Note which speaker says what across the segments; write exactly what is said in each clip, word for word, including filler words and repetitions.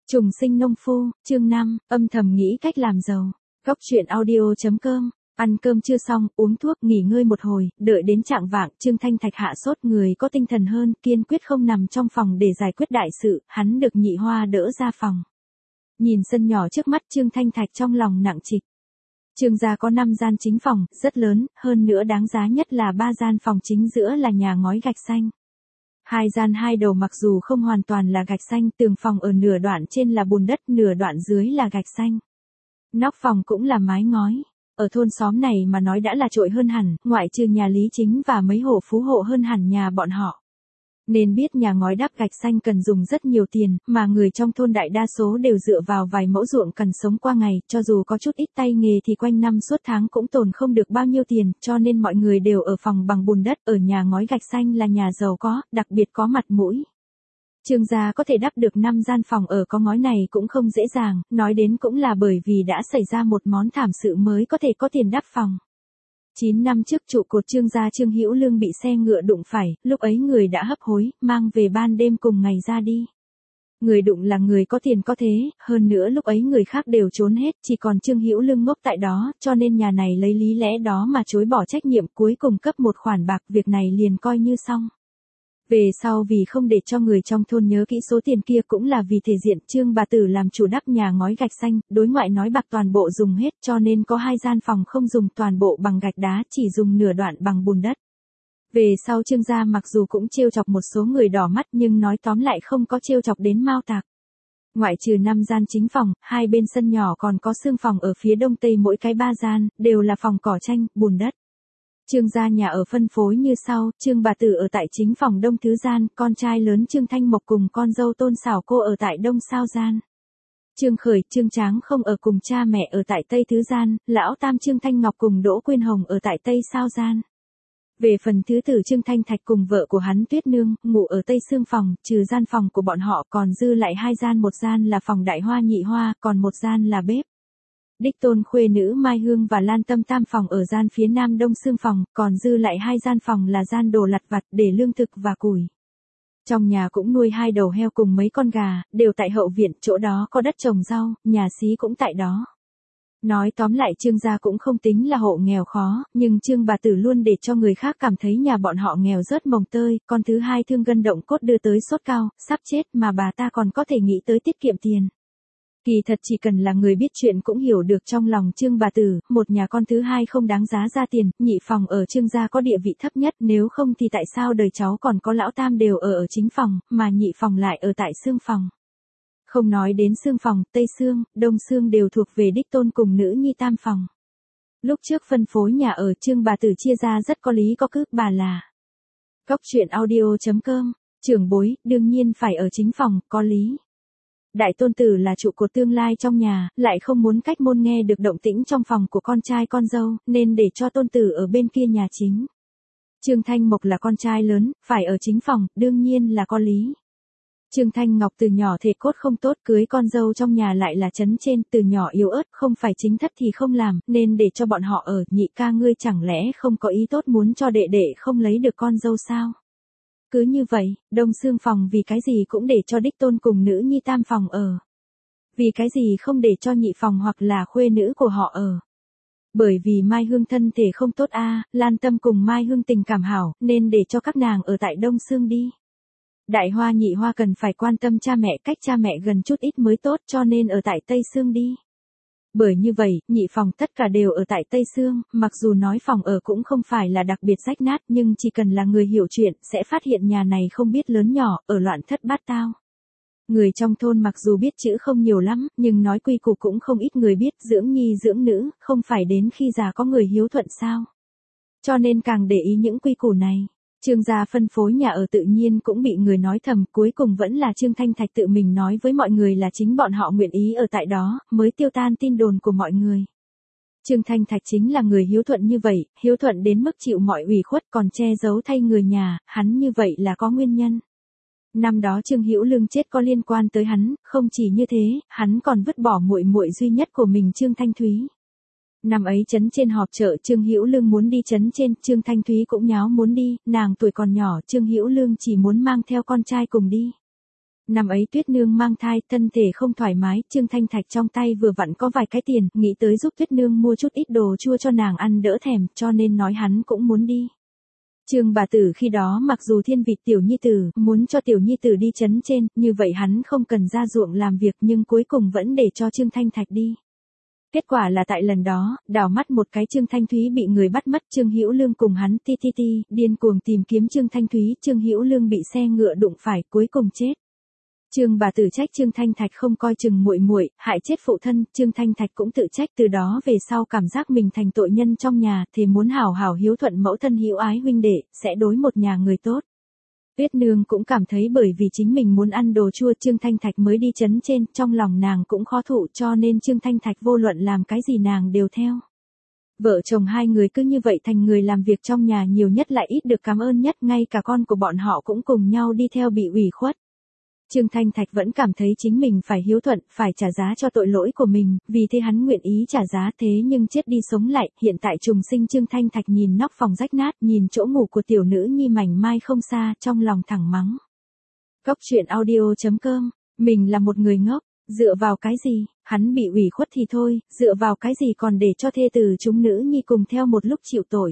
Speaker 1: Trùng sinh nông phu, chương năm, âm thầm nghĩ cách làm giàu. Góc truyện audio.com. Ăn cơm chưa xong, uống thuốc nghỉ ngơi một hồi, đợi đến trạng vạng, Trương Thanh Thạch hạ sốt, người có tinh thần hơn, kiên quyết không nằm trong phòng để giải quyết đại sự, hắn được Nhị Hoa đỡ ra phòng. Nhìn sân nhỏ trước mắt, Trương Thanh Thạch trong lòng nặng trịch. Trương gia có năm gian chính phòng, rất lớn, hơn nữa đáng giá nhất là ba gian phòng chính giữa là nhà ngói gạch xanh. Hai gian hai đầu mặc dù không hoàn toàn là gạch xanh, tường phòng ở nửa đoạn trên là bùn đất, nửa đoạn dưới là gạch xanh. Nóc phòng cũng là mái ngói. Ở thôn xóm này mà nói đã là trội hơn hẳn, ngoại trừ nhà Lý Chính và mấy hộ phú hộ hơn hẳn nhà bọn họ. Nên biết nhà ngói đắp gạch xanh cần dùng rất nhiều tiền, mà người trong thôn đại đa số đều dựa vào vài mẫu ruộng cần sống qua ngày, cho dù có chút ít tay nghề thì quanh năm suốt tháng cũng tồn không được bao nhiêu tiền, cho nên mọi người đều ở phòng bằng bùn đất, ở nhà ngói gạch xanh là nhà giàu có, đặc biệt có mặt mũi. Trương gia có thể đắp được năm gian phòng ở có ngói này cũng không dễ dàng, nói đến cũng là bởi vì đã xảy ra một món thảm sự mới có thể có tiền đắp phòng. chín năm trước trụ cột Trương gia Trương Hữu Lương bị xe ngựa đụng phải, lúc ấy người đã hấp hối, mang về ban đêm cùng ngày ra đi. Người đụng là người có tiền có thế, hơn nữa lúc ấy người khác đều trốn hết, chỉ còn Trương Hữu Lương ngốc tại đó, cho nên nhà này lấy lý lẽ đó mà chối bỏ trách nhiệm, cuối cùng cấp một khoản bạc, việc này liền coi như xong. Về sau vì không để cho người trong thôn nhớ kỹ số tiền kia cũng là vì thể diện, Trương bà tử làm chủ đắp nhà ngói gạch xanh, đối ngoại nói bạc toàn bộ dùng hết, cho nên có hai gian phòng không dùng toàn bộ bằng gạch đá, chỉ dùng nửa đoạn bằng bùn đất. Về sau Trương gia mặc dù cũng trêu chọc một số người đỏ mắt nhưng nói tóm lại không có trêu chọc đến Mao Tạc. Ngoại trừ năm gian chính phòng, hai bên sân nhỏ còn có xương phòng ở phía đông tây mỗi cái ba gian, đều là phòng cỏ tranh, bùn đất. Trương gia nhà ở phân phối như sau, Trương bà tử ở tại chính phòng đông thứ gian, con trai lớn Trương Thanh Mộc cùng con dâu Tôn Xảo Cô ở tại đông sao gian. Trương Khởi, Trương Tráng không ở cùng cha mẹ ở tại tây thứ gian, lão tam Trương Thanh Ngọc cùng Đỗ Quyên Hồng ở tại tây sao gian. Về phần thứ tử Trương Thanh Thạch cùng vợ của hắn Tuyết Nương, ngủ ở tây xương phòng, trừ gian phòng của bọn họ còn dư lại hai gian, một gian là phòng Đại Hoa Nhị Hoa, còn một gian là bếp. Đích tôn khuê nữ Mai Hương và Lan Tâm tam phòng ở gian phía nam đông xương phòng, còn dư lại hai gian phòng là gian đồ lặt vặt để lương thực và củi. Trong nhà cũng nuôi hai đầu heo cùng mấy con gà, đều tại hậu viện, chỗ đó có đất trồng rau, nhà xí cũng tại đó. Nói tóm lại Trương gia cũng không tính là hộ nghèo khó, nhưng Trương bà tử luôn để cho người khác cảm thấy nhà bọn họ nghèo rớt mồng tơi, con thứ hai thương gân động cốt đưa tới sốt cao, sắp chết mà bà ta còn có thể nghĩ tới tiết kiệm tiền. Kỳ thật chỉ cần là người biết chuyện cũng hiểu được trong lòng Trương bà tử, một nhà con thứ hai không đáng giá ra tiền, nhị phòng ở Trương gia có địa vị thấp nhất, nếu không thì tại sao đời cháu còn có lão tam đều ở ở chính phòng, mà nhị phòng lại ở tại xương phòng. Không nói đến xương phòng, tây xương, đông xương đều thuộc về đích tôn cùng nữ nhi tam phòng. Lúc trước phân phối nhà ở Trương bà tử chia ra rất có lý có cứ, bà là. Góc truyện audio.com, trưởng bối, đương nhiên phải ở chính phòng, có lý. Đại tôn tử là trụ cột tương lai trong nhà, lại không muốn cách môn nghe được động tĩnh trong phòng của con trai con dâu, nên để cho tôn tử ở bên kia nhà chính. Trương Thanh Mộc là con trai lớn, phải ở chính phòng, đương nhiên là có lý. Trương Thanh Ngọc từ nhỏ thể cốt không tốt, cưới con dâu trong nhà lại là chấn trên, từ nhỏ yếu ớt, không phải chính thất thì không làm, nên để cho bọn họ ở. Nhị ca ngươi chẳng lẽ không có ý tốt muốn cho đệ đệ không lấy được con dâu sao? Cứ như vậy, đông xương phòng vì cái gì cũng để cho đích tôn cùng nữ nhi tam phòng ở. Vì cái gì không để cho nhị phòng hoặc là khuê nữ của họ ở. Bởi vì Mai Hương thân thể không tốt a, à, Lan Tâm cùng Mai Hương tình cảm hảo, nên để cho các nàng ở tại đông xương đi. Đại Hoa Nhị Hoa cần phải quan tâm cha mẹ, cách cha mẹ gần chút ít mới tốt, cho nên ở tại tây xương đi. Bởi như vậy, nhị phòng tất cả đều ở tại tây xương, mặc dù nói phòng ở cũng không phải là đặc biệt rách nát, nhưng chỉ cần là người hiểu chuyện, sẽ phát hiện nhà này không biết lớn nhỏ, ở loạn thất bát tao. Người trong thôn mặc dù biết chữ không nhiều lắm, nhưng nói quy củ cũng không ít người biết, dưỡng nhi dưỡng nữ, không phải đến khi già có người hiếu thuận sao. Cho nên càng để ý những quy củ này. Trương gia phân phối nhà ở tự nhiên cũng bị người nói thầm, cuối cùng vẫn là Trương Thanh Thạch tự mình nói với mọi người là chính bọn họ nguyện ý ở tại đó, mới tiêu tan tin đồn của mọi người. Trương Thanh Thạch chính là người hiếu thuận như vậy, hiếu thuận đến mức chịu mọi ủy khuất còn che giấu thay người nhà, hắn như vậy là có nguyên nhân. Năm đó Trương Hữu Lương chết có liên quan tới hắn, không chỉ như thế, hắn còn vứt bỏ muội muội duy nhất của mình Trương Thanh Thúy. Năm ấy trấn trên họp chợ Trương Hữu Lương muốn đi trấn trên, Trương Thanh Thúy cũng nháo muốn đi, nàng tuổi còn nhỏ, Trương Hữu Lương chỉ muốn mang theo con trai cùng đi. Năm ấy Tuyết Nương mang thai, thân thể không thoải mái, Trương Thanh Thạch trong tay vừa vặn có vài cái tiền, nghĩ tới giúp Tuyết Nương mua chút ít đồ chua cho nàng ăn đỡ thèm, cho nên nói hắn cũng muốn đi. Trương bà tử khi đó mặc dù thiên vị tiểu nhi tử, muốn cho tiểu nhi tử đi chấn trên, như vậy hắn không cần ra ruộng làm việc nhưng cuối cùng vẫn để cho Trương Thanh Thạch đi. Kết quả là tại lần đó, đảo mắt một cái Trương Thanh Thúy bị người bắt mất, Trương Hữu Lương cùng hắn ti ti ti, điên cuồng tìm kiếm Trương Thanh Thúy, Trương Hữu Lương bị xe ngựa đụng phải, cuối cùng chết. Trương bà tử trách Trương Thanh Thạch không coi chừng muội muội, hại chết phụ thân, Trương Thanh Thạch cũng tự trách, từ đó về sau cảm giác mình thành tội nhân trong nhà, thì muốn hảo hảo hiếu thuận mẫu thân hữu ái huynh đệ, sẽ đối một nhà người tốt. Tuyết Nương cũng cảm thấy bởi vì chính mình muốn ăn đồ chua Trương Thanh Thạch mới đi chấn trên, trong lòng nàng cũng khó thụ cho nên Trương Thanh Thạch vô luận làm cái gì nàng đều theo. Vợ chồng hai người cứ như vậy thành người làm việc trong nhà nhiều nhất lại ít được cảm ơn nhất, ngay cả con của bọn họ cũng cùng nhau đi theo bị ủy khuất. Trương Thanh Thạch vẫn cảm thấy chính mình phải hiếu thuận, phải trả giá cho tội lỗi của mình, vì thế hắn nguyện ý trả giá, thế nhưng chết đi sống lại, hiện tại trùng sinh Trương Thanh Thạch nhìn nóc phòng rách nát, nhìn chỗ ngủ của tiểu nữ nhi mảnh mai không xa, trong lòng thẳng mắng. Cốc truyện audio chấm com, mình là một người ngốc, dựa vào cái gì, hắn bị ủy khuất thì thôi, dựa vào cái gì còn để cho thê tử chúng nữ nhi cùng theo một lúc chịu tội.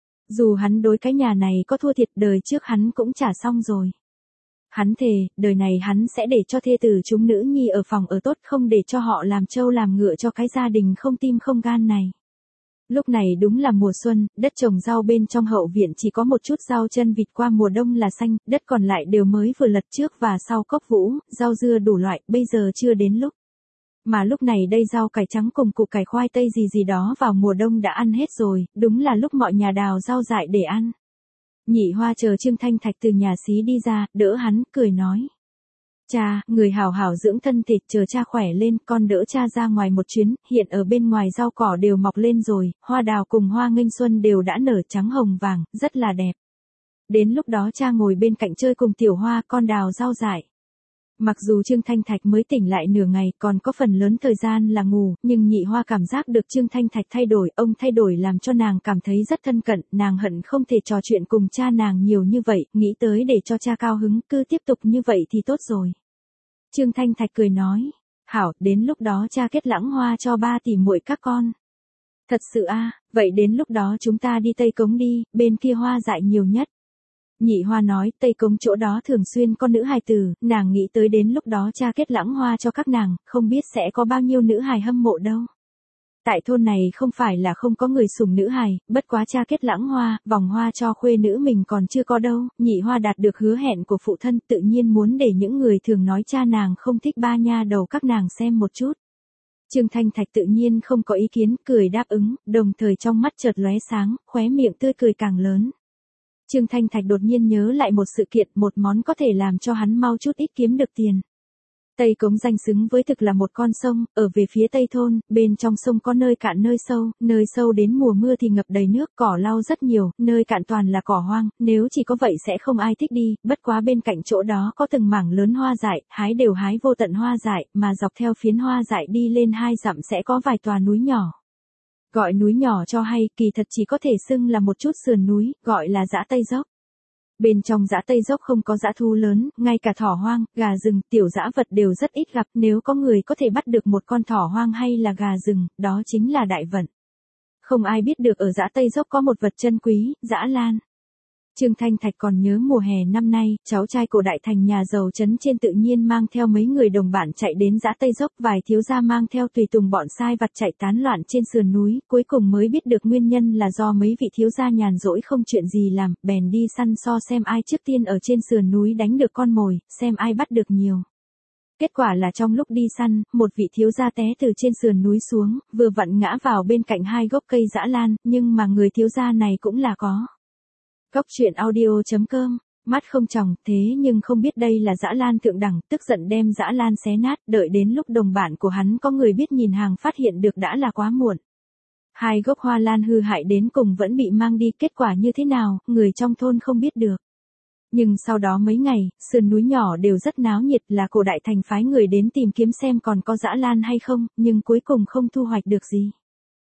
Speaker 1: Dù hắn đối cái nhà này có thua thiệt, đời trước hắn cũng trả xong rồi. Hắn thề, đời này hắn sẽ để cho thê tử chúng nữ nhi ở phòng ở tốt, không để cho họ làm trâu làm ngựa cho cái gia đình không tim không gan này. Lúc này đúng là mùa xuân, đất trồng rau bên trong hậu viện chỉ có một chút rau chân vịt, qua mùa đông là xanh, đất còn lại đều mới vừa lật trước và sau cốc vũ, rau dưa đủ loại, bây giờ chưa đến lúc. Mà lúc này đây rau cải trắng cùng củ cải khoai tây gì gì đó vào mùa đông đã ăn hết rồi, đúng là lúc mọi nhà đào rau dại để ăn. Nhị Hoa chờ Trương Thanh Thạch từ nhà xí đi ra, đỡ hắn, cười nói. Cha, người hảo hảo dưỡng thân thể, chờ cha khỏe lên, con đỡ cha ra ngoài một chuyến, hiện ở bên ngoài rau cỏ đều mọc lên rồi, hoa đào cùng hoa nghênh xuân đều đã nở trắng hồng vàng, rất là đẹp. Đến lúc đó cha ngồi bên cạnh chơi cùng tiểu Hoa, con đào rau dại. Mặc dù Trương Thanh Thạch mới tỉnh lại nửa ngày, còn có phần lớn thời gian là ngủ, nhưng Nhị Hoa cảm giác được Trương Thanh Thạch thay đổi, ông thay đổi làm cho nàng cảm thấy rất thân cận, nàng hận không thể trò chuyện cùng cha nàng nhiều như vậy, nghĩ tới để cho cha cao hứng, cứ tiếp tục như vậy thì tốt rồi. Trương Thanh Thạch cười nói, hảo, đến lúc đó cha kết lãng hoa cho ba tỷ muội các con. Thật sự a, à, vậy đến lúc đó chúng ta đi Tây Cống đi, bên kia hoa dại nhiều nhất. Nhị Hoa nói, Tây Cống chỗ đó thường xuyên có nữ hài tử, nàng nghĩ tới đến lúc đó cha kết lãng hoa cho các nàng, không biết sẽ có bao nhiêu nữ hài hâm mộ đâu. Tại thôn này không phải là không có người sủng nữ hài, bất quá cha kết lãng hoa, vòng hoa cho khuê nữ mình còn chưa có đâu, Nhị Hoa đạt được hứa hẹn của phụ thân, tự nhiên muốn để những người thường nói cha nàng không thích ba nha đầu các nàng xem một chút. Trương Thanh Thạch tự nhiên không có ý kiến, cười đáp ứng, đồng thời trong mắt chợt lóe sáng, khóe miệng tươi cười càng lớn. Trương Thanh Thạch đột nhiên nhớ lại một sự kiện, một món có thể làm cho hắn mau chút ít kiếm được tiền. Tây Cống danh xứng với thực là một con sông, ở về phía tây thôn, bên trong sông có nơi cạn nơi sâu, nơi sâu đến mùa mưa thì ngập đầy nước, cỏ lau rất nhiều, nơi cạn toàn là cỏ hoang, nếu chỉ có vậy sẽ không ai thích đi, bất quá bên cạnh chỗ đó có từng mảng lớn hoa dại, hái đều hái vô tận hoa dại, mà dọc theo phiến hoa dại đi lên hai dặm sẽ có vài tòa núi nhỏ. Gọi núi nhỏ cho hay, kỳ thật chỉ có thể xưng là một chút sườn núi, gọi là dã Tây Dốc. Bên trong dã Tây Dốc không có dã thú lớn, ngay cả thỏ hoang, gà rừng, tiểu dã vật đều rất ít gặp, nếu có người có thể bắt được một con thỏ hoang hay là gà rừng, đó chính là đại vận. Không ai biết được ở dã Tây Dốc có một vật chân quý, dã lan. Trương Thanh Thạch còn nhớ mùa hè năm nay, cháu trai của đại thành nhà giàu trấn trên tự nhiên mang theo mấy người đồng bạn chạy đến dã Tây Dốc, vài thiếu gia mang theo tùy tùng bọn sai vặt chạy tán loạn trên sườn núi, cuối cùng mới biết được nguyên nhân là do mấy vị thiếu gia nhàn rỗi không chuyện gì làm, bèn đi săn so xem ai trước tiên ở trên sườn núi đánh được con mồi, xem ai bắt được nhiều. Kết quả là trong lúc đi săn, một vị thiếu gia té từ trên sườn núi xuống, vừa vặn ngã vào bên cạnh hai gốc cây dã lan, nhưng mà người thiếu gia này cũng là có. Cốc truyện audio chấm com, mắt không tròng, thế nhưng không biết đây là dã lan thượng đẳng, tức giận đem dã lan xé nát, đợi đến lúc đồng bạn của hắn có người biết nhìn hàng phát hiện được đã là quá muộn. Hai gốc hoa lan hư hại đến cùng vẫn bị mang đi, kết quả như thế nào, người trong thôn không biết được. Nhưng sau đó mấy ngày, sườn núi nhỏ đều rất náo nhiệt, là cổ đại thành phái người đến tìm kiếm xem còn có dã lan hay không, nhưng cuối cùng không thu hoạch được gì.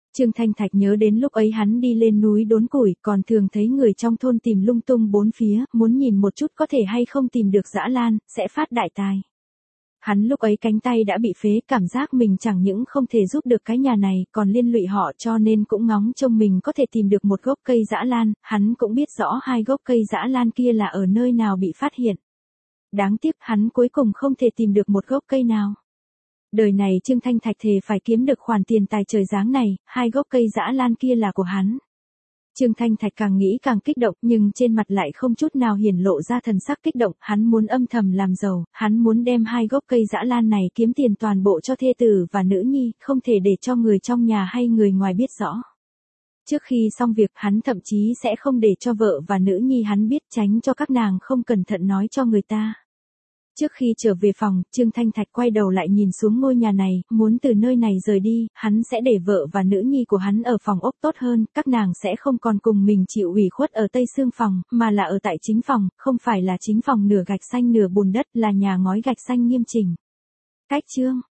Speaker 1: Trương Thanh Thạch nhớ đến lúc ấy hắn đi lên núi đốn củi, còn thường thấy người trong thôn tìm lung tung bốn phía, muốn nhìn một chút có thể hay không tìm được Dã Lan, sẽ phát đại tài. Hắn lúc ấy cánh tay đã bị phế, cảm giác mình chẳng những không thể giúp được cái nhà này, còn liên lụy họ, cho nên cũng ngóng trông mình có thể tìm được một gốc cây Dã Lan, hắn cũng biết rõ hai gốc cây Dã Lan kia là ở nơi nào bị phát hiện. Đáng tiếc hắn cuối cùng không thể tìm được một gốc cây nào. Đời này Trương Thanh Thạch thề phải kiếm được khoản tiền tài trời giáng này, hai gốc cây Dã Lan kia là của hắn. Trương Thanh Thạch càng nghĩ càng kích động, nhưng trên mặt lại không chút nào hiển lộ ra thần sắc kích động, hắn muốn âm thầm làm giàu, hắn muốn đem hai gốc cây Dã Lan này kiếm tiền toàn bộ cho thê tử và nữ nhi, không thể để cho người trong nhà hay người ngoài biết rõ. Trước khi xong việc, hắn thậm chí sẽ không để cho vợ và nữ nhi hắn biết, tránh cho các nàng không cẩn thận nói cho người ta. Trước khi trở về phòng, Trương Thanh Thạch quay đầu lại nhìn xuống ngôi nhà này, muốn từ nơi này rời đi, hắn sẽ để vợ và nữ nhi của hắn ở phòng ốc tốt hơn, các nàng sẽ không còn cùng mình chịu ủy khuất ở Tây Sương phòng, mà là ở tại chính phòng, không phải là chính phòng nửa gạch xanh nửa bùn đất, là nhà ngói gạch xanh nghiêm chỉnh. Cách chương